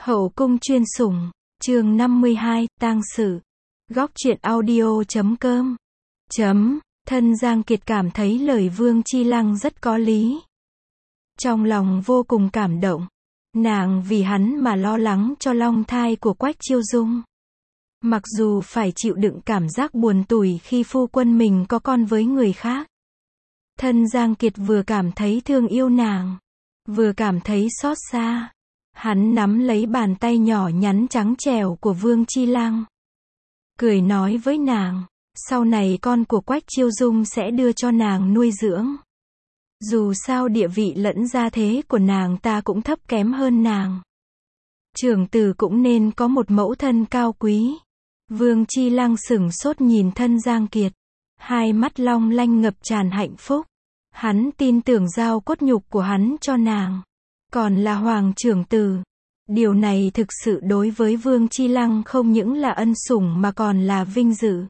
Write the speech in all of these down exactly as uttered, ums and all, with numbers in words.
Hậu cung chuyên sủng, chương năm mươi hai, tang sự. Góc truyện audio chấm com. Chấm, thân Giang Kiệt cảm thấy lời Vương Chi Lăng rất có lý. Trong lòng vô cùng cảm động. Nàng vì hắn mà lo lắng cho long thai của Quách Chiêu Dung. Mặc dù phải chịu đựng cảm giác buồn tủi khi phu quân mình có con với người khác. Thân Giang Kiệt vừa cảm thấy thương yêu nàng, vừa cảm thấy xót xa. Hắn nắm lấy bàn tay nhỏ nhắn trắng trẻo của Vương Chi Lăng, cười nói với nàng, sau này con của Quách Chiêu Dung sẽ đưa cho nàng nuôi dưỡng. Dù sao địa vị lẫn gia thế của nàng ta cũng thấp kém hơn nàng. Trưởng tử cũng nên có một mẫu thân cao quý. Vương Chi Lăng sửng sốt nhìn thân Giang Kiệt, hai mắt long lanh ngập tràn hạnh phúc. Hắn tin tưởng giao cốt nhục của hắn cho nàng, còn là hoàng trưởng tử. Điều này thực sự đối với Vương Chi Lăng không những là ân sủng mà còn là vinh dự.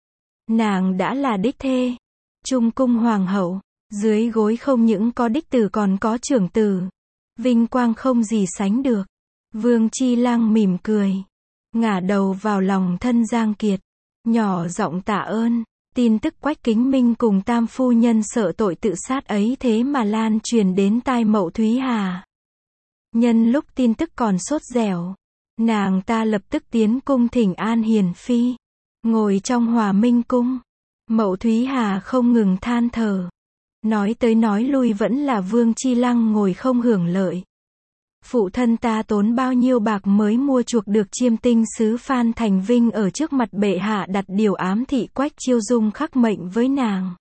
Nàng đã là đích thê, trung cung hoàng hậu, dưới gối không những có đích tử còn có trưởng tử. Vinh quang không gì sánh được. Vương Chi Lăng mỉm cười, ngả đầu vào lòng thân Giang Kiệt, nhỏ giọng tạ ơn. Tin tức Quách Kính Minh cùng tam phu nhân sợ tội tự sát ấy thế mà lan truyền đến tai Mậu Thúy Hà. Nhân lúc tin tức còn sốt dẻo, nàng ta lập tức tiến cung thỉnh an hiền phi. Ngồi trong Hòa Minh cung, Mậu Thúy Hà không ngừng than thở. Nói tới nói lui vẫn là Vương Chi Lăng ngồi không hưởng lợi. Phụ thân ta tốn bao nhiêu bạc mới mua chuộc được chiêm tinh sứ Phan Thành Vinh ở trước mặt bệ hạ đặt điều ám thị Quách Chiêu Dung khắc mệnh với nàng.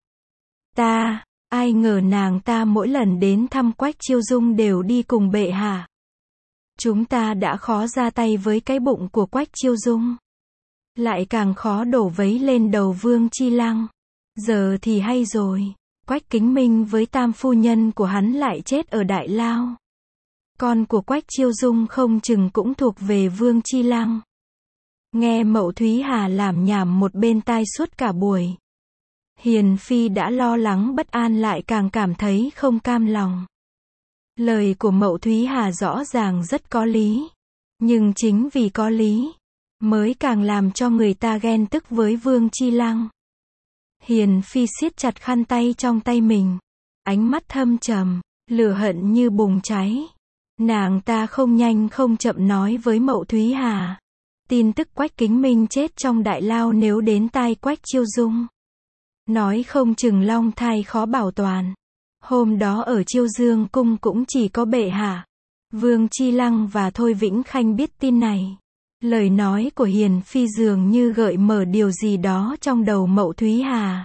Ta, ai ngờ nàng ta mỗi lần đến thăm Quách Chiêu Dung đều đi cùng bệ hạ. Chúng ta đã khó ra tay với cái bụng của Quách Chiêu Dung, lại càng khó đổ vấy lên đầu Vương Chi Lăng. Giờ thì hay rồi, Quách Kính Minh với tam phu nhân của hắn lại chết ở Đại Lao. Con của Quách Chiêu Dung không chừng cũng thuộc về Vương Chi Lăng. Nghe Mậu Thúy Hà làm nhảm một bên tai suốt cả buổi, hiền phi đã lo lắng bất an lại càng cảm thấy không cam lòng. Lời của Mậu Thúy Hà rõ ràng rất có lý, nhưng chính vì có lý mới càng làm cho người ta ghen tức với Vương Chi Lăng. Hiền phi siết chặt khăn tay trong tay mình, ánh mắt thâm trầm, lửa hận như bùng cháy. Nàng ta không nhanh không chậm nói với Mậu Thúy Hà, tin tức Quách Kính Minh chết trong Đại Lao nếu đến tai Quách Chiêu Dung, nói không chừng long thai khó bảo toàn. Hôm đó ở Chiêu Dương cung cũng chỉ có bệ hạ, Vương Chi Lăng và Thôi Vĩnh Khanh biết tin này. Lời nói của hiền phi dường như gợi mở điều gì đó trong đầu Mậu Thúy Hà.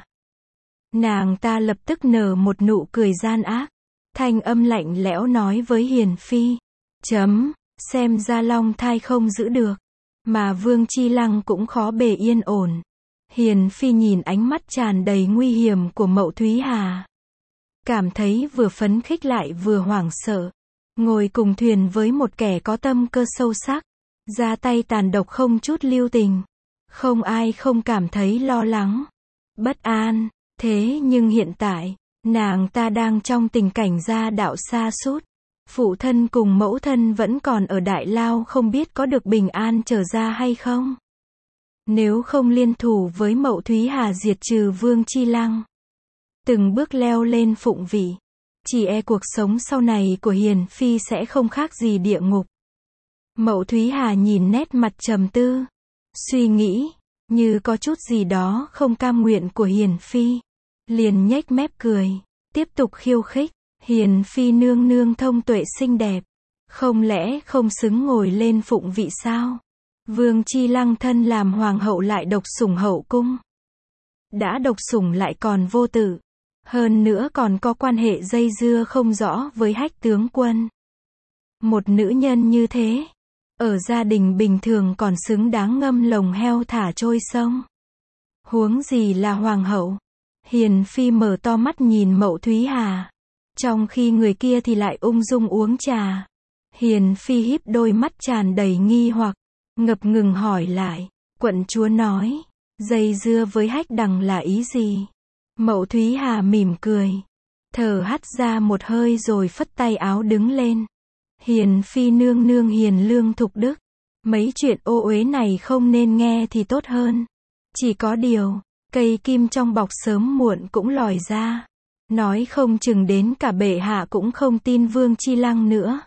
Nàng ta lập tức nở một nụ cười gian ác, thanh âm lạnh lẽo nói với hiền phi, chấm, xem ra long thai không giữ được, mà Vương Chi Lăng cũng khó bề yên ổn. Hiền phi nhìn ánh mắt tràn đầy nguy hiểm của Mậu Thúy Hà, cảm thấy vừa phấn khích lại vừa hoảng sợ. Ngồi cùng thuyền với một kẻ có tâm cơ sâu sắc, ra tay tàn độc không chút lưu tình, không ai không cảm thấy lo lắng, bất an. Thế nhưng hiện tại, nàng ta đang trong tình cảnh gia đạo sa sút. Phụ thân cùng mẫu thân vẫn còn ở Đại Lao, không biết có được bình an trở ra hay không. Nếu không liên thủ với Mậu Thúy Hà diệt trừ Vương Chi Lăng, từng bước leo lên phụng vị, chỉ e cuộc sống sau này của hiền phi sẽ không khác gì địa ngục. Mậu Thúy Hà nhìn nét mặt trầm tư, suy nghĩ, như có chút gì đó không cam nguyện của hiền phi, liền nhếch mép cười, tiếp tục khiêu khích. Hiền phi nương nương thông tuệ xinh đẹp, không lẽ không xứng ngồi lên phụng vị sao? Vương Chi Lăng thân làm hoàng hậu lại độc sủng hậu cung, đã độc sủng lại còn vô tử, hơn nữa còn có quan hệ dây dưa không rõ với Hách tướng quân. Một nữ nhân như thế, ở gia đình bình thường còn xứng đáng ngâm lồng heo thả trôi sông, huống gì là hoàng hậu. Hiền phi mở to mắt nhìn Mậu Thúy Hà, trong khi người kia thì lại ung dung uống trà. Hiền phi híp đôi mắt tràn đầy nghi hoặc, ngập ngừng hỏi lại, quận chúa nói, dây dưa với Hách đằng là ý gì? Mậu Thúy Hà mỉm cười, thở hắt ra một hơi rồi phất tay áo đứng lên. Hiền phi nương nương hiền lương thục đức. Mấy chuyện ô uế này không nên nghe thì tốt hơn. Chỉ có điều, cây kim trong bọc sớm muộn cũng lòi ra. Nói không chừng đến cả bệ hạ cũng không tin Vương Chi Lăng nữa.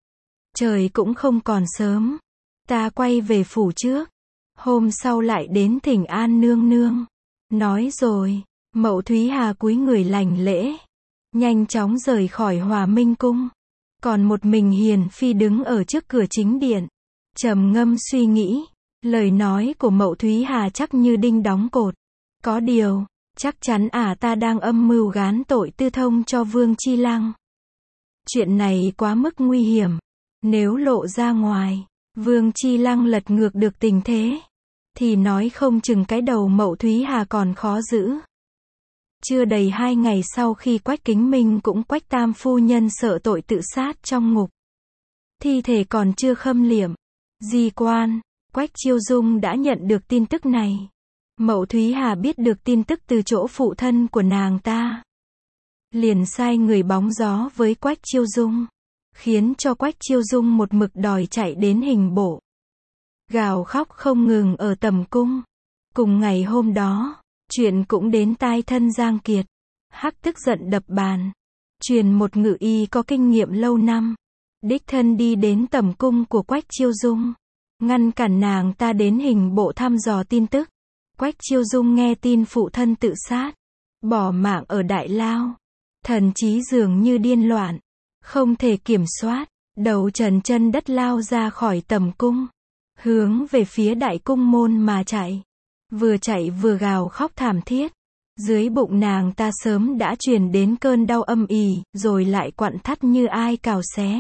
Trời cũng không còn sớm. Ta quay về phủ trước. Hôm sau lại đến thỉnh an nương nương. Nói rồi, Mậu Thúy Hà cúi người lành lễ. Nhanh chóng rời khỏi Hòa Minh Cung. Còn một mình Hiền Phi đứng ở trước cửa chính điện. Trầm ngâm suy nghĩ. Lời nói của Mậu Thúy Hà chắc như đinh đóng cột. Có điều, chắc chắn ả ta đang âm mưu gán tội tư thông cho Vương Chi Lăng. Chuyện này quá mức nguy hiểm. Nếu lộ ra ngoài, Vương Chi Lăng lật ngược được tình thế, thì nói không chừng cái đầu Mậu Thúy Hà còn khó giữ. Chưa đầy hai ngày sau khi Quách Kính Minh cũng Quách Tam phu nhân sợ tội tự sát trong ngục. Thi thể còn chưa khâm liệm. Di quan, Quách Chiêu Dung đã nhận được tin tức này. Mậu Thúy Hà biết được tin tức từ chỗ phụ thân của nàng ta. Liền sai người bóng gió với Quách Chiêu Dung. Khiến cho Quách Chiêu Dung một mực đòi chạy đến hình bộ. Gào khóc không ngừng ở tầm cung. Cùng ngày hôm đó, chuyện cũng đến tai thân Giang Kiệt. Hắc tức giận đập bàn. Truyền một ngự y có kinh nghiệm lâu năm. Đích thân đi đến tầm cung của Quách Chiêu Dung. Ngăn cản nàng ta đến hình bộ thăm dò tin tức. Quách Chiêu Dung nghe tin phụ thân tự sát. Bỏ mạng ở Đại Lao. Thần trí dường như điên loạn. Không thể kiểm soát. Đầu trần chân đất lao ra khỏi tầm cung. Hướng về phía đại cung môn mà chạy. Vừa chạy vừa gào khóc thảm thiết. Dưới bụng nàng ta sớm đã truyền đến cơn đau âm ỉ, rồi lại quặn thắt như ai cào xé.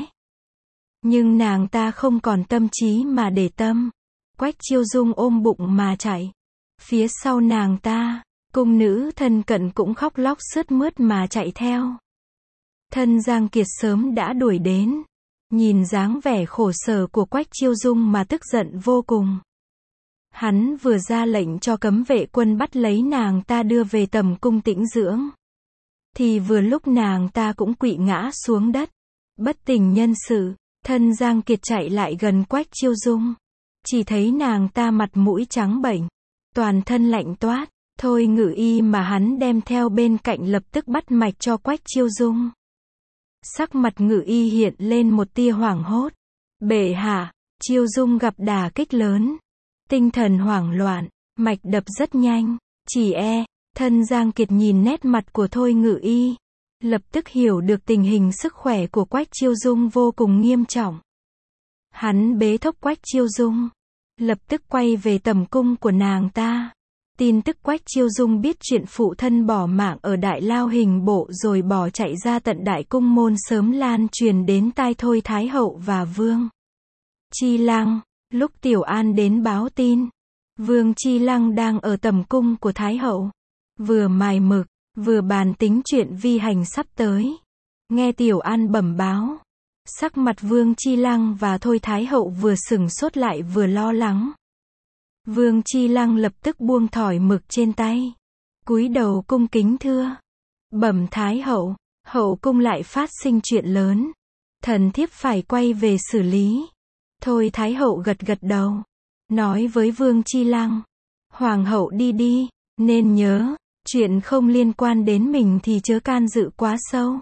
Nhưng nàng ta không còn tâm trí mà để tâm. Quách Chiêu Dung ôm bụng mà chạy. Phía sau nàng ta, cung nữ thân cận cũng khóc lóc sướt mướt mà chạy theo. Thân Giang Kiệt sớm đã đuổi đến. Nhìn dáng vẻ khổ sở của Quách Chiêu Dung mà tức giận vô cùng. Hắn vừa ra lệnh cho cấm vệ quân bắt lấy nàng ta đưa về tầm cung tĩnh dưỡng. Thì vừa lúc nàng ta cũng quỵ ngã xuống đất. Bất tỉnh nhân sự, thân Giang Kiệt chạy lại gần Quách Chiêu Dung. Chỉ thấy nàng ta mặt mũi trắng bệch, toàn thân lạnh toát. Thôi ngự y mà hắn đem theo bên cạnh lập tức bắt mạch cho Quách Chiêu Dung. Sắc mặt ngự y hiện lên một tia hoảng hốt. Bệ hạ, Chiêu Dung gặp đả kích lớn. Tinh thần hoảng loạn, mạch đập rất nhanh. Chỉ e, thân Giang Kiệt nhìn nét mặt của Thôi ngự y. Lập tức hiểu được tình hình sức khỏe của Quách Chiêu Dung vô cùng nghiêm trọng. Hắn bế thốc Quách Chiêu Dung. Lập tức quay về tầm cung của nàng ta. Tin tức Quách Chiêu Dung biết chuyện phụ thân bỏ mạng ở Đại Lao hình bộ rồi bỏ chạy ra tận đại cung môn sớm lan truyền đến tai Thôi Thái Hậu và Vương Chi Lăng. Lúc Tiểu An đến báo tin, Vương Chi Lăng đang ở tầm cung của Thái Hậu. Vừa mài mực, vừa bàn tính chuyện vi hành sắp tới. Nghe Tiểu An bẩm báo, sắc mặt Vương Chi Lăng và Thôi Thái Hậu vừa sửng sốt lại vừa lo lắng. Vương Chi Lăng lập tức buông thỏi mực trên tay. Cúi đầu cung kính thưa. Bẩm Thái Hậu, hậu cung lại phát sinh chuyện lớn. Thần thiếp phải quay về xử lý. Thôi Thái Hậu gật gật đầu. Nói với Vương Chi Lăng. Hoàng hậu đi đi, nên nhớ, chuyện không liên quan đến mình thì chớ can dự quá sâu.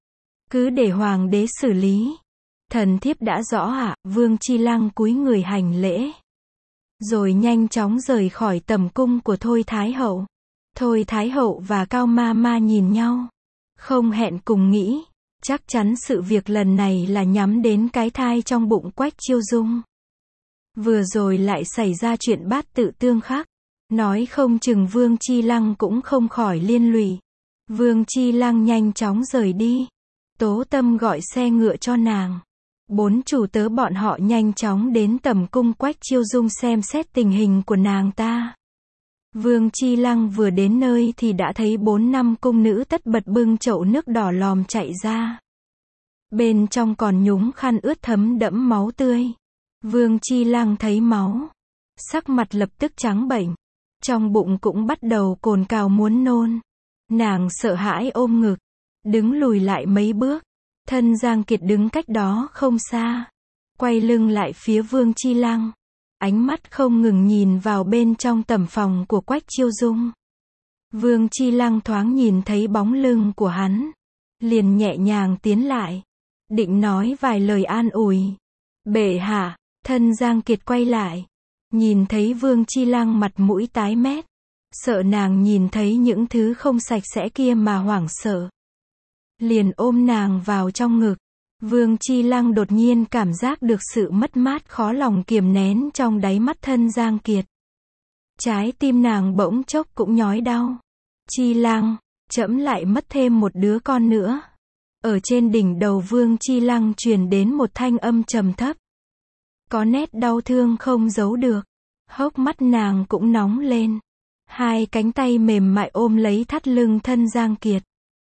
Cứ để Hoàng đế xử lý. Thần thiếp đã rõ ạ. Vương Chi Lăng cúi người hành lễ. Rồi nhanh chóng rời khỏi tầm cung của Thôi Thái Hậu. Thôi Thái Hậu và Cao Ma Ma nhìn nhau. Không hẹn cùng nghĩ. Chắc chắn sự việc lần này là nhắm đến cái thai trong bụng Quách Chiêu Dung. Vừa rồi lại xảy ra chuyện bát tự tương khắc. Nói không chừng Vương Chi Lăng cũng không khỏi liên lụy. Vương Chi Lăng nhanh chóng rời đi. Tố Tâm gọi xe ngựa cho nàng. Bốn chủ tớ bọn họ nhanh chóng đến tầm cung Quách Chiêu Dung xem xét tình hình của nàng ta. Vương Chi Lăng vừa đến nơi thì đã thấy bốn năm cung nữ tất bật bưng chậu nước đỏ lòm chạy ra. Bên trong còn nhúng khăn ướt thấm đẫm máu tươi. Vương Chi Lăng thấy máu, sắc mặt lập tức trắng bệch, trong bụng cũng bắt đầu cồn cào muốn nôn. Nàng sợ hãi ôm ngực, đứng lùi lại mấy bước, Thân Giang Kiệt đứng cách đó không xa, quay lưng lại phía Vương Chi Lăng, ánh mắt không ngừng nhìn vào bên trong tẩm phòng của Quách Chiêu Dung. Vương Chi Lăng thoáng nhìn thấy bóng lưng của hắn, liền nhẹ nhàng tiến lại, định nói vài lời an ủi. Bệ hạ. Thân Giang Kiệt quay lại, nhìn thấy Vương Chi Lăng mặt mũi tái mét, sợ nàng nhìn thấy những thứ không sạch sẽ kia mà hoảng sợ, liền ôm nàng vào trong ngực. Vương Chi Lăng đột nhiên cảm giác được sự mất mát khó lòng kiềm nén trong đáy mắt Thân Giang Kiệt. Trái tim nàng bỗng chốc cũng nhói đau. Chi Lăng, trẫm lại mất thêm một đứa con nữa. Ở trên đỉnh đầu Vương Chi Lăng truyền đến một thanh âm trầm thấp, có nét đau thương không giấu được. Hốc mắt nàng cũng nóng lên, hai cánh tay mềm mại ôm lấy thắt lưng Thân Giang Kiệt,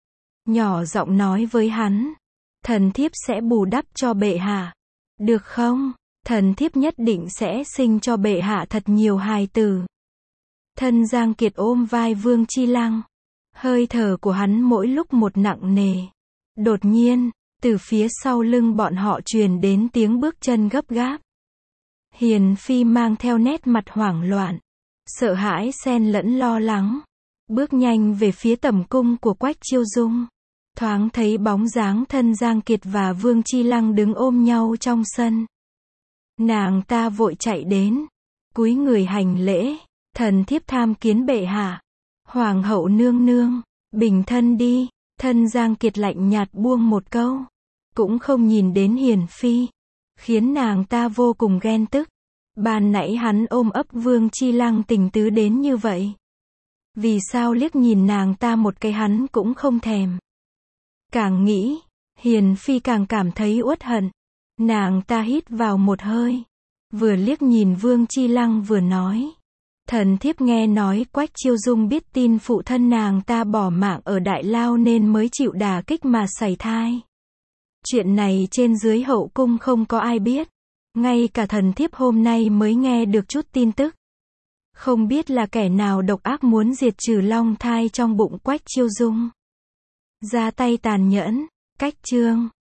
nhỏ giọng nói với hắn, thần thiếp sẽ bù đắp cho bệ hạ, được không? Thần thiếp nhất định sẽ sinh cho bệ hạ thật nhiều hài tử. Thân Giang Kiệt ôm vai Vương Chi Lăng, hơi thở của hắn mỗi lúc một nặng nề. Đột nhiên, từ phía sau lưng bọn họ truyền đến tiếng bước chân gấp gáp. Hiền Phi mang theo nét mặt hoảng loạn, sợ hãi xen lẫn lo lắng, bước nhanh về phía tẩm cung của Quách Chiêu Dung. Thoáng thấy bóng dáng Thân Giang Kiệt và Vương Chi Lăng đứng ôm nhau trong sân. Nàng ta vội chạy đến, cúi người hành lễ, thần thiếp tham kiến bệ hạ. Hoàng hậu nương nương, bình thân đi. Thân Giang Kiệt lạnh nhạt buông một câu, cũng không nhìn đến Hiền Phi, khiến nàng ta vô cùng ghen tức. Ban nãy hắn ôm ấp Vương Chi Lăng tình tứ đến như vậy, vì sao liếc nhìn nàng ta một cái hắn cũng không thèm. Càng nghĩ, Hiền Phi càng cảm thấy uất hận. Nàng ta hít vào một hơi, vừa liếc nhìn Vương Chi Lăng vừa nói, thần thiếp nghe nói Quách Chiêu Dung biết tin phụ thân nàng ta bỏ mạng ở Đại Lao nên mới chịu đả kích mà sảy thai. Chuyện này trên dưới hậu cung không có ai biết, ngay cả thần thiếp hôm nay mới nghe được chút tin tức. Không biết là kẻ nào độc ác muốn diệt trừ long thai trong bụng Quách Chiêu Dung, ra tay tàn nhẫn. Cách chương